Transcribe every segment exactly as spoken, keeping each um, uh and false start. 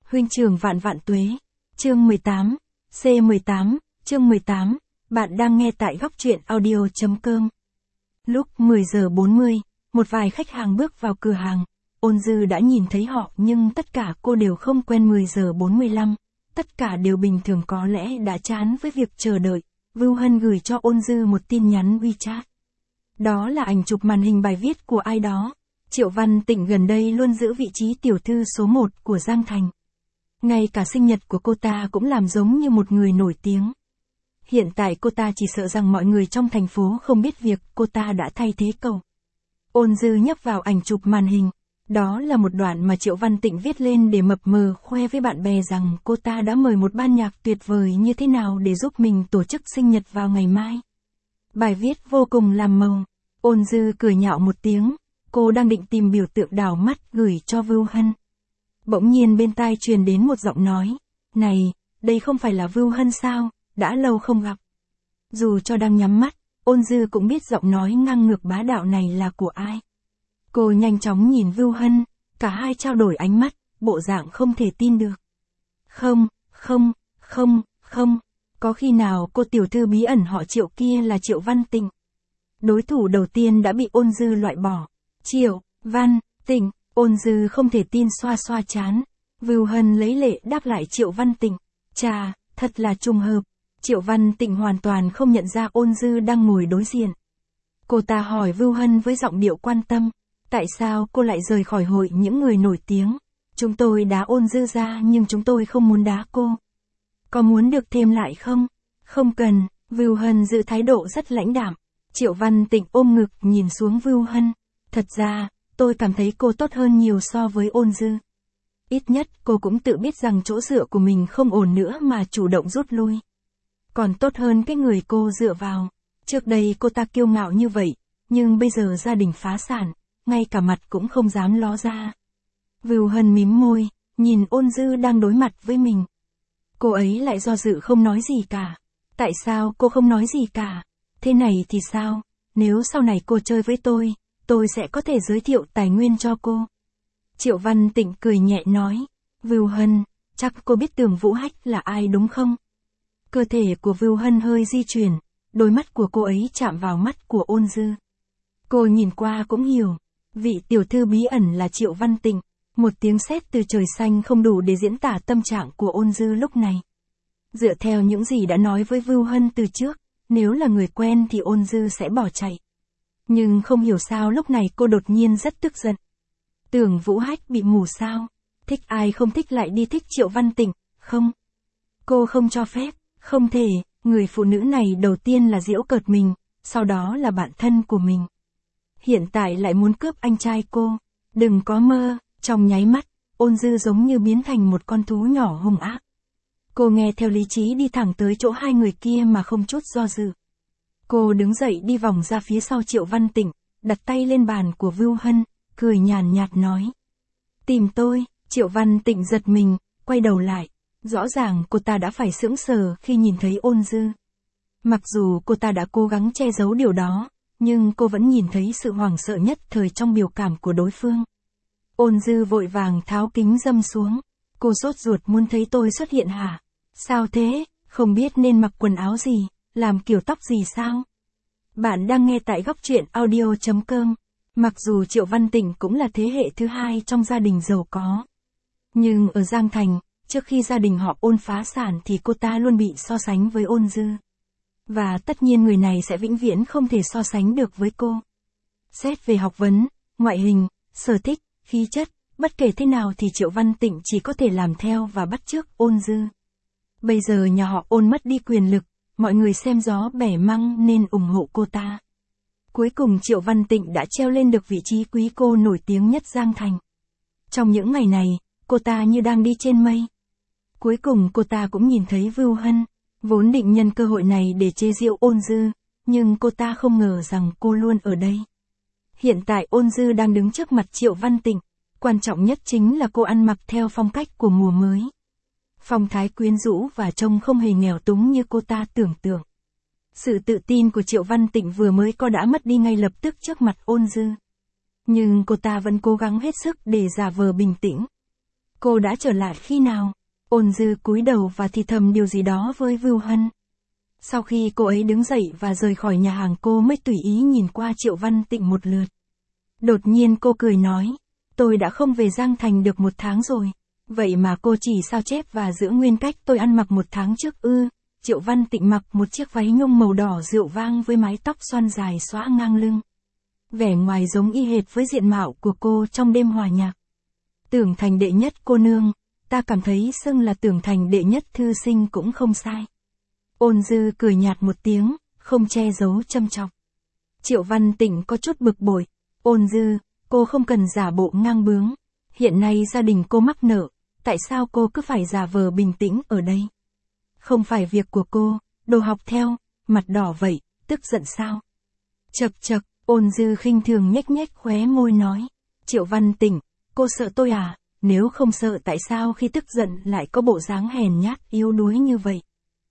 Huynh trưởng vạn vạn tuế. Chương mười tám. C mười tám, chương mười tám. Bạn đang nghe tại góc truyện audio.com. Lúc mười giờ bốn mươi, một vài khách hàng bước vào cửa hàng. Ôn Dư đã nhìn thấy họ nhưng tất cả cô đều không quen. Mười giờ bốn mươi lăm. Tất cả đều bình thường, có lẽ đã chán với việc chờ đợi. Vưu Hân gửi cho Ôn Dư một tin nhắn WeChat. Đó là ảnh chụp màn hình bài viết của ai đó. Triệu Văn Tịnh gần đây luôn giữ vị trí tiểu thư số một của Giang Thành. Ngay cả sinh nhật của cô ta cũng làm giống như một người nổi tiếng. Hiện tại cô ta chỉ sợ rằng mọi người trong thành phố không biết việc cô ta đã thay thế cậu. Ôn Dư nhấp vào ảnh chụp màn hình. Đó là một đoạn mà Triệu Văn Tịnh viết lên để mập mờ khoe với bạn bè rằng cô ta đã mời một ban nhạc tuyệt vời như thế nào để giúp mình tổ chức sinh nhật vào ngày mai. Bài viết vô cùng làm màu. Ôn Dư cười nhạo một tiếng. Cô đang định tìm biểu tượng đảo mắt gửi cho Vưu Hân. Bỗng nhiên bên tai truyền đến một giọng nói. Này, đây không phải là Vưu Hân sao, đã lâu không gặp. Dù cho đang nhắm mắt, Ôn Dư cũng biết giọng nói ngang ngược bá đạo này là của ai. Cô nhanh chóng nhìn Vưu Hân, cả hai trao đổi ánh mắt, bộ dạng không thể tin được. Không, không, không, không, có khi nào cô tiểu thư bí ẩn họ Triệu kia là Triệu Văn Tịnh? Đối thủ đầu tiên đã bị Ôn Dư loại bỏ. Triệu Văn Tịnh. Ôn Dư không thể tin xoa xoa chán. Vưu Hân lấy lệ đáp lại Triệu Văn Tịnh. Chà, thật là trùng hợp. Triệu Văn Tịnh hoàn toàn không nhận ra Ôn Dư đang ngồi đối diện. Cô ta hỏi Vưu Hân với giọng điệu quan tâm. Tại sao cô lại rời khỏi hội những người nổi tiếng? Chúng tôi đá Ôn Dư ra nhưng chúng tôi không muốn đá cô. Có muốn được thêm lại không? Không cần. Vưu Hân giữ thái độ rất lãnh đạm. Triệu Văn Tịnh ôm ngực nhìn xuống Vưu Hân. Thật ra, tôi cảm thấy cô tốt hơn nhiều so với Ôn Dư. Ít nhất cô cũng tự biết rằng chỗ dựa của mình không ổn nữa mà chủ động rút lui. Còn tốt hơn cái người cô dựa vào. Trước đây cô ta kiêu ngạo như vậy, nhưng bây giờ gia đình phá sản, ngay cả mặt cũng không dám ló ra. Vưu Hân mím môi, nhìn Ôn Dư đang đối mặt với mình. Cô ấy lại do dự không nói gì cả. Tại sao cô không nói gì cả? Thế này thì sao? Nếu sau này cô chơi với tôi, tôi sẽ có thể giới thiệu tài nguyên cho cô. Triệu Văn Tịnh cười nhẹ nói. Vưu Hân, chắc cô biết Tưởng Vũ Hách là ai đúng không? Cơ thể của Vưu Hân hơi di chuyển, đôi mắt của cô ấy chạm vào mắt của Ôn Dư. Cô nhìn qua cũng hiểu, vị tiểu thư bí ẩn là Triệu Văn Tịnh. Một tiếng sét từ trời xanh không đủ để diễn tả tâm trạng của Ôn Dư lúc này. Dựa theo những gì đã nói với Vưu Hân từ trước, nếu là người quen thì Ôn Dư sẽ bỏ chạy. Nhưng không hiểu sao lúc này cô đột nhiên rất tức giận. Tưởng Vũ Hách bị mù sao? Thích ai không thích lại đi thích Triệu Văn Tịnh, không? Cô không cho phép, không thể, người phụ nữ này đầu tiên là giễu cợt mình, sau đó là bạn thân của mình. Hiện tại lại muốn cướp anh trai cô. Đừng có mơ. Trong nháy mắt, Ôn Dư giống như biến thành một con thú nhỏ hung ác. Cô nghe theo lý trí đi thẳng tới chỗ hai người kia mà không chút do dự. Cô đứng dậy đi vòng ra phía sau Triệu Văn Tịnh, đặt tay lên bàn của Vưu Hân, cười nhàn nhạt nói. Tìm tôi. Triệu Văn Tịnh giật mình, quay đầu lại. Rõ ràng cô ta đã phải sững sờ khi nhìn thấy Ôn Dư. Mặc dù cô ta đã cố gắng che giấu điều đó, nhưng cô vẫn nhìn thấy sự hoảng sợ nhất thời trong biểu cảm của đối phương. Ôn Dư vội vàng tháo kính râm xuống. Cô sốt ruột muốn thấy tôi xuất hiện hả? Sao thế? Không biết nên mặc quần áo gì, làm kiểu tóc gì sao? Bạn đang nghe tại góc truyện audio.com. Mặc dù Triệu Văn Tịnh cũng là thế hệ thứ hai trong gia đình giàu có. Nhưng ở Giang Thành, trước khi gia đình họ Ôn phá sản thì cô ta luôn bị so sánh với Ôn Dư. Và tất nhiên người này sẽ vĩnh viễn không thể so sánh được với cô. Xét về học vấn, ngoại hình, sở thích, khí chất, bất kể thế nào thì Triệu Văn Tịnh chỉ có thể làm theo và bắt chước Ôn Dư. Bây giờ nhà họ Ôn mất đi quyền lực, mọi người xem gió bẻ măng nên ủng hộ cô ta. Cuối cùng Triệu Văn Tịnh đã treo lên được vị trí quý cô nổi tiếng nhất Giang Thành. Trong những ngày này, cô ta như đang đi trên mây. Cuối cùng cô ta cũng nhìn thấy Vưu Hân, vốn định nhân cơ hội này để chế giễu Ôn Dư, nhưng cô ta không ngờ rằng cô luôn ở đây. Hiện tại Ôn Dư đang đứng trước mặt Triệu Văn Tịnh, quan trọng nhất chính là cô ăn mặc theo phong cách của mùa mới. Phong thái quyến rũ và trông không hề nghèo túng như cô ta tưởng tượng. Sự tự tin của Triệu Văn Tịnh vừa mới có đã mất đi ngay lập tức trước mặt Ôn Dư. Nhưng cô ta vẫn cố gắng hết sức để giả vờ bình tĩnh. Cô đã trở lại khi nào? Ôn Dư cúi đầu và thì thầm điều gì đó với Vưu Hân. Sau khi cô ấy đứng dậy và rời khỏi nhà hàng cô mới tùy ý nhìn qua Triệu Văn Tịnh một lượt. Đột nhiên cô cười nói, tôi đã không về Giang Thành được một tháng rồi. Vậy mà cô chỉ sao chép và giữ nguyên cách tôi ăn mặc một tháng trước ư? Triệu Văn Tịnh mặc một chiếc váy nhung màu đỏ rượu vang với mái tóc xoăn dài xõa ngang lưng. Vẻ ngoài giống y hệt với diện mạo của cô trong đêm hòa nhạc. Tưởng Thành đệ nhất cô nương, ta cảm thấy xưng là Tưởng Thành đệ nhất thư sinh cũng không sai. Ôn Dư cười nhạt một tiếng, không che giấu châm chọc. Triệu Văn Tịnh có chút bực bội. Ôn Dư, cô không cần giả bộ ngang bướng. Hiện nay gia đình cô mắc nợ, tại sao cô cứ phải giả vờ bình tĩnh ở đây? Không phải việc của cô, đồ học theo, mặt đỏ vậy, tức giận sao? Chậc chậc, Ôn Dư khinh thường nhếch nhếch khóe môi nói. Triệu Văn Tịnh, cô sợ tôi à? Nếu không sợ tại sao khi tức giận lại có bộ dáng hèn nhát yếu đuối như vậy?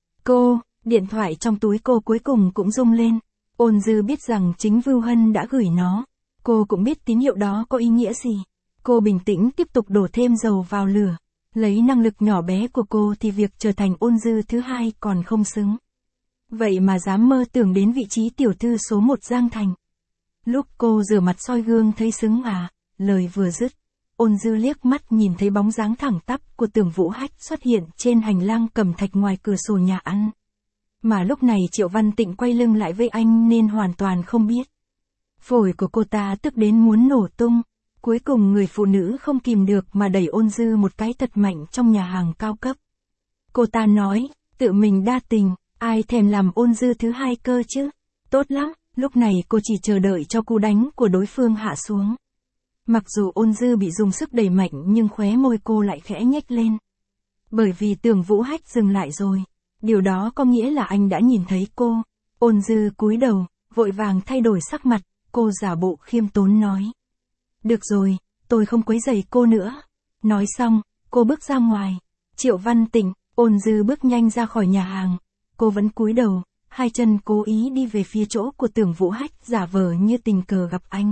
Cô, điện thoại trong túi cô cuối cùng cũng rung lên. Ôn Dư biết rằng chính Vưu Hân đã gửi nó. Cô cũng biết tín hiệu đó có ý nghĩa gì. Cô bình tĩnh tiếp tục đổ thêm dầu vào lửa. Lấy năng lực nhỏ bé của cô thì việc trở thành Ôn Dư thứ hai còn không xứng. Vậy mà dám mơ tưởng đến vị trí tiểu thư số một Giang Thành. Lúc cô rửa mặt soi gương thấy xứng à, lời vừa dứt. Ôn Dư liếc mắt nhìn thấy bóng dáng thẳng tắp của Tưởng Vũ Hách xuất hiện trên hành lang cẩm thạch ngoài cửa sổ nhà ăn. Mà lúc này Triệu Văn Tịnh quay lưng lại với anh nên hoàn toàn không biết. Phổi của cô ta tức đến muốn nổ tung. Cuối cùng người phụ nữ không kìm được mà đẩy Ôn Dư một cái thật mạnh trong nhà hàng cao cấp. Cô ta nói, tự mình đa tình, ai thèm làm Ôn Dư thứ hai cơ chứ? Tốt lắm, lúc này cô chỉ chờ đợi cho cú đánh của đối phương hạ xuống. Mặc dù Ôn Dư bị dùng sức đẩy mạnh nhưng khóe môi cô lại khẽ nhếch lên. Bởi vì Tưởng Vũ Hách dừng lại rồi. Điều đó có nghĩa là anh đã nhìn thấy cô. Ôn Dư cúi đầu, vội vàng thay đổi sắc mặt, cô giả bộ khiêm tốn nói. Được rồi, tôi không quấy rầy cô nữa. Nói xong, cô bước ra ngoài. Triệu Văn Tịnh, Ôn Dư bước nhanh ra khỏi nhà hàng. Cô vẫn cúi đầu, hai chân cố ý đi về phía chỗ của Tưởng Vũ Hách giả vờ như tình cờ gặp anh.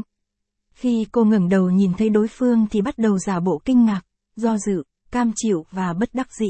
Khi cô ngẩng đầu nhìn thấy đối phương thì bắt đầu giả bộ kinh ngạc, do dự, cam chịu và bất đắc dĩ.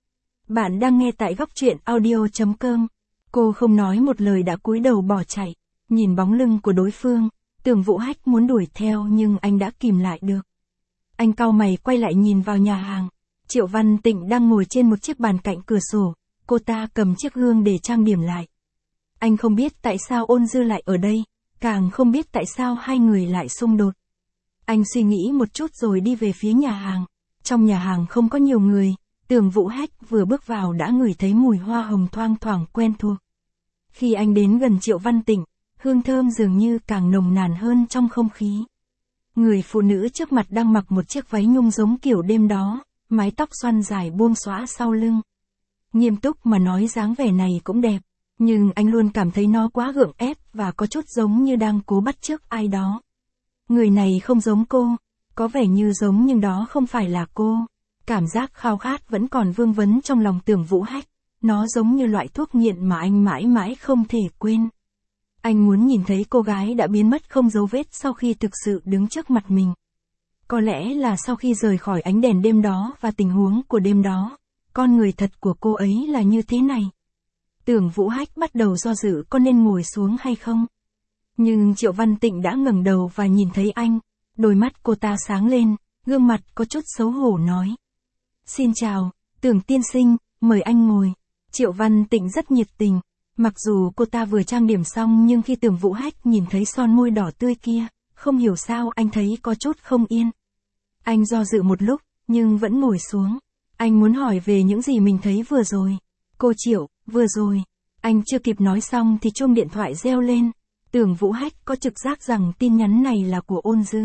Bạn đang nghe tại góc truyện audio chấm com. Cô không nói một lời đã cúi đầu bỏ chạy. Nhìn bóng lưng của đối phương, Tưởng Vũ Hách muốn đuổi theo nhưng anh đã kìm lại được. Anh cau mày quay lại nhìn vào nhà hàng. Triệu Văn Tịnh đang ngồi trên một chiếc bàn cạnh cửa sổ. Cô ta cầm chiếc gương để trang điểm lại. Anh không biết tại sao Ôn Dư lại ở đây, càng không biết tại sao hai người lại xung đột. Anh suy nghĩ một chút rồi đi về phía nhà hàng. Trong nhà hàng không có nhiều người. Tưởng Vũ Hách vừa bước vào đã ngửi thấy mùi hoa hồng thoang thoảng quen thuộc. Khi anh đến gần Triệu Văn Tịnh, hương thơm dường như càng nồng nàn hơn trong không khí. Người phụ nữ trước mặt đang mặc một chiếc váy nhung giống kiểu đêm đó, mái tóc xoăn dài buông xõa sau lưng. Nghiêm túc mà nói dáng vẻ này cũng đẹp, nhưng anh luôn cảm thấy nó quá gượng ép và có chút giống như đang cố bắt chước ai đó. Người này không giống cô, có vẻ như giống nhưng đó không phải là cô. Cảm giác khao khát vẫn còn vương vấn trong lòng Tưởng Vũ Hách, nó giống như loại thuốc nghiện mà anh mãi mãi không thể quên. Anh muốn nhìn thấy cô gái đã biến mất không dấu vết sau khi thực sự đứng trước mặt mình. Có lẽ là sau khi rời khỏi ánh đèn đêm đó và tình huống của đêm đó, con người thật của cô ấy là như thế này. Tưởng Vũ Hách bắt đầu do dự có nên ngồi xuống hay không. Nhưng Triệu Văn Tịnh đã ngẩng đầu và nhìn thấy anh, đôi mắt cô ta sáng lên, gương mặt có chút xấu hổ nói. Xin chào, Tưởng tiên sinh, mời anh ngồi. Triệu Văn Tịnh rất nhiệt tình. Mặc dù cô ta vừa trang điểm xong nhưng khi Tưởng Vũ Hách nhìn thấy son môi đỏ tươi kia, không hiểu sao anh thấy có chút không yên. Anh do dự một lúc, nhưng vẫn ngồi xuống. Anh muốn hỏi về những gì mình thấy vừa rồi. Cô Triệu, vừa rồi. Anh chưa kịp nói xong thì chuông điện thoại reo lên. Tưởng Vũ Hách có trực giác rằng tin nhắn này là của Ôn Dư.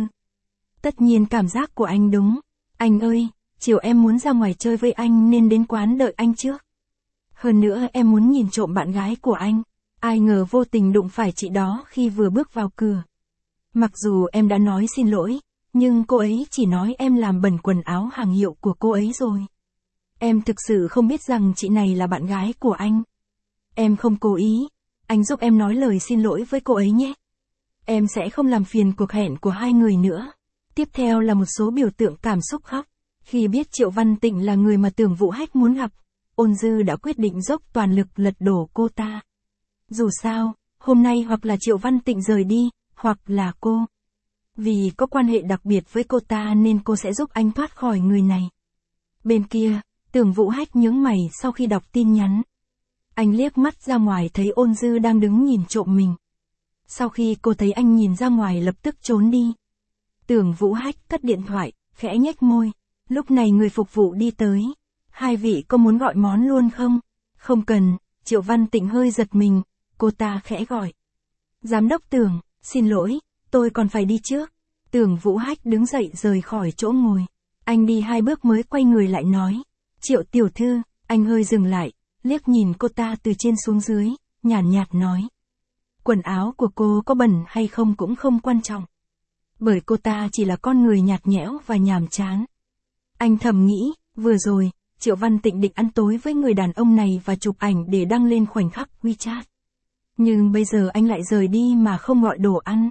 Tất nhiên cảm giác của anh đúng. Anh ơi, chiều em muốn ra ngoài chơi với anh nên đến quán đợi anh trước. Hơn nữa em muốn nhìn trộm bạn gái của anh. Ai ngờ vô tình đụng phải chị đó khi vừa bước vào cửa. Mặc dù em đã nói xin lỗi, nhưng cô ấy chỉ nói em làm bẩn quần áo hàng hiệu của cô ấy rồi. Em thực sự không biết rằng chị này là bạn gái của anh. Em không cố ý, anh giúp em nói lời xin lỗi với cô ấy nhé. Em sẽ không làm phiền cuộc hẹn của hai người nữa. Tiếp theo là một số biểu tượng cảm xúc khóc. Khi biết Triệu Văn Tịnh là người mà Tưởng Vũ Hách muốn gặp, Ôn Dư đã quyết định dốc toàn lực lật đổ cô ta. Dù sao, hôm nay hoặc là Triệu Văn Tịnh rời đi, hoặc là cô. Vì có quan hệ đặc biệt với cô ta nên cô sẽ giúp anh thoát khỏi người này. Bên kia, Tưởng Vũ Hách nhướng mày sau khi đọc tin nhắn. Anh liếc mắt ra ngoài thấy Ôn Dư đang đứng nhìn trộm mình. Sau khi cô thấy anh nhìn ra ngoài lập tức trốn đi. Tưởng Vũ Hách cất điện thoại, khẽ nhếch môi. Lúc này người phục vụ đi tới. Hai vị có muốn gọi món luôn không? Không cần, Triệu Văn Tịnh hơi giật mình, cô ta khẽ gọi. Giám đốc Tưởng, xin lỗi, tôi còn phải đi trước. Tưởng Vũ Hách đứng dậy rời khỏi chỗ ngồi. Anh đi hai bước mới quay người lại nói. Triệu tiểu thư, anh hơi dừng lại, liếc nhìn cô ta từ trên xuống dưới, nhàn nhạt, nhạt nói. Quần áo của cô có bẩn hay không cũng không quan trọng. Bởi cô ta chỉ là con người nhạt nhẽo và nhàm chán. Anh thầm nghĩ, vừa rồi, Triệu Văn Tịnh định ăn tối với người đàn ông này và chụp ảnh để đăng lên khoảnh khắc WeChat. Nhưng bây giờ anh lại rời đi mà không gọi đồ ăn.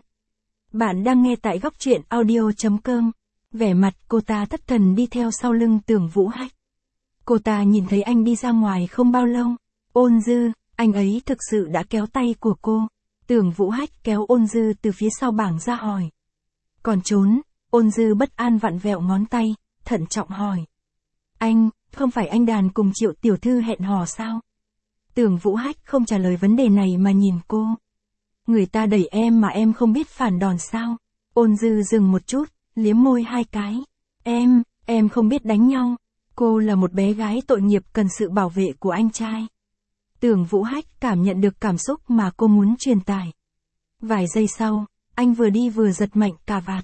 Bạn đang nghe tại góc truyện audio chấm com. Vẻ mặt cô ta thất thần đi theo sau lưng Tưởng Vũ Hách. Cô ta nhìn thấy anh đi ra ngoài không bao lâu. Ôn Dư, anh ấy thực sự đã kéo tay của cô. Tưởng Vũ Hách kéo Ôn Dư từ phía sau bảng ra hỏi. Còn trốn, Ôn Dư bất an vặn vẹo ngón tay, thận trọng hỏi. Anh, không phải anh đàn cùng Triệu tiểu thư hẹn hò sao? Tưởng Vũ Hách không trả lời vấn đề này mà nhìn cô. Người ta đẩy em mà em không biết phản đòn sao? Ôn Dư dừng một chút, liếm môi hai cái. Em, em không biết đánh nhau. Cô là một bé gái tội nghiệp cần sự bảo vệ của anh trai. Tưởng Vũ Hách cảm nhận được cảm xúc mà cô muốn truyền tải. Vài giây sau, anh vừa đi vừa giật mạnh cà vạt.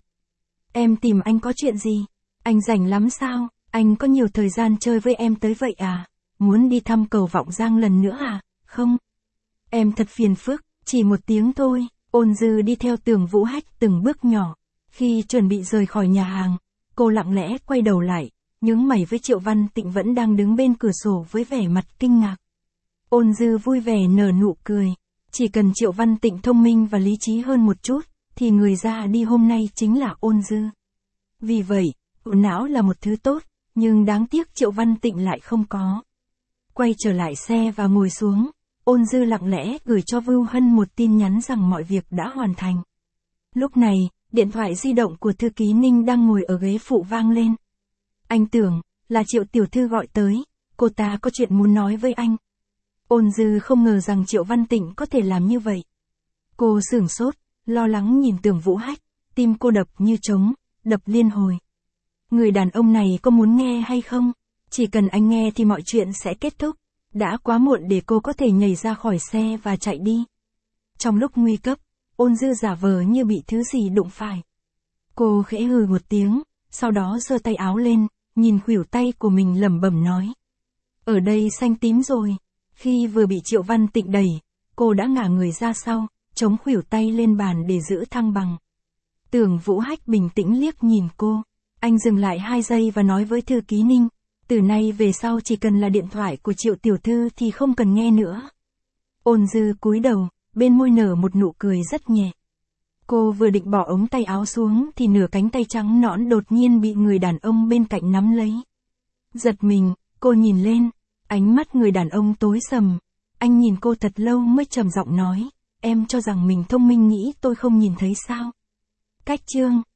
Em tìm anh có chuyện gì? Anh rảnh lắm sao? Anh có nhiều thời gian chơi với em tới vậy à? Muốn đi thăm cầu Vọng Giang lần nữa à? Không. Em thật phiền phức, chỉ một tiếng thôi. Ôn Dư đi theo Tưởng Vũ Hách từng bước nhỏ. Khi chuẩn bị rời khỏi nhà hàng, cô lặng lẽ quay đầu lại, nhướng mày với Triệu Văn Tịnh vẫn đang đứng bên cửa sổ với vẻ mặt kinh ngạc. Ôn Dư vui vẻ nở nụ cười. Chỉ cần Triệu Văn Tịnh thông minh và lý trí hơn một chút, thì người ra đi hôm nay chính là Ôn Dư. Vì vậy, ủ não là một thứ tốt, nhưng đáng tiếc Triệu Văn Tịnh lại không có. Quay trở lại xe và ngồi xuống, Ôn Dư lặng lẽ gửi cho Vưu Hân một tin nhắn rằng mọi việc đã hoàn thành. Lúc này, điện thoại di động của thư ký Ninh đang ngồi ở ghế phụ vang lên. Anh tưởng, là Triệu tiểu thư gọi tới, cô ta có chuyện muốn nói với anh. Ôn Dư không ngờ rằng Triệu Văn Tịnh có thể làm như vậy. Cô sửng sốt, lo lắng nhìn Tưởng Vũ Hách, tim cô đập như trống, đập liên hồi. Người đàn ông này có muốn nghe hay không? Chỉ cần anh nghe thì mọi chuyện sẽ kết thúc. Đã quá muộn để cô có thể nhảy ra khỏi xe và chạy đi. Trong lúc nguy cấp, Ôn Dư giả vờ như bị thứ gì đụng phải. Cô khẽ hừ một tiếng, sau đó giơ tay áo lên, nhìn khuỷu tay của mình lẩm bẩm nói. Ở đây xanh tím rồi. Khi vừa bị Triệu Văn Tịnh đẩy, cô đã ngả người ra sau, chống khuỷu tay lên bàn để giữ thăng bằng. Tưởng Vũ Hách bình tĩnh liếc nhìn cô. Anh dừng lại hai giây và nói với thư ký Ninh. Từ nay về sau chỉ cần là điện thoại của Triệu tiểu thư thì không cần nghe nữa. Ôn Dư cúi đầu, bên môi nở một nụ cười rất nhẹ. Cô vừa định bỏ ống tay áo xuống thì nửa cánh tay trắng nõn đột nhiên bị người đàn ông bên cạnh nắm lấy. Giật mình, cô nhìn lên, ánh mắt người đàn ông tối sầm. Anh nhìn cô thật lâu mới trầm giọng nói, em cho rằng mình thông minh nghĩ tôi không nhìn thấy sao? Cách chương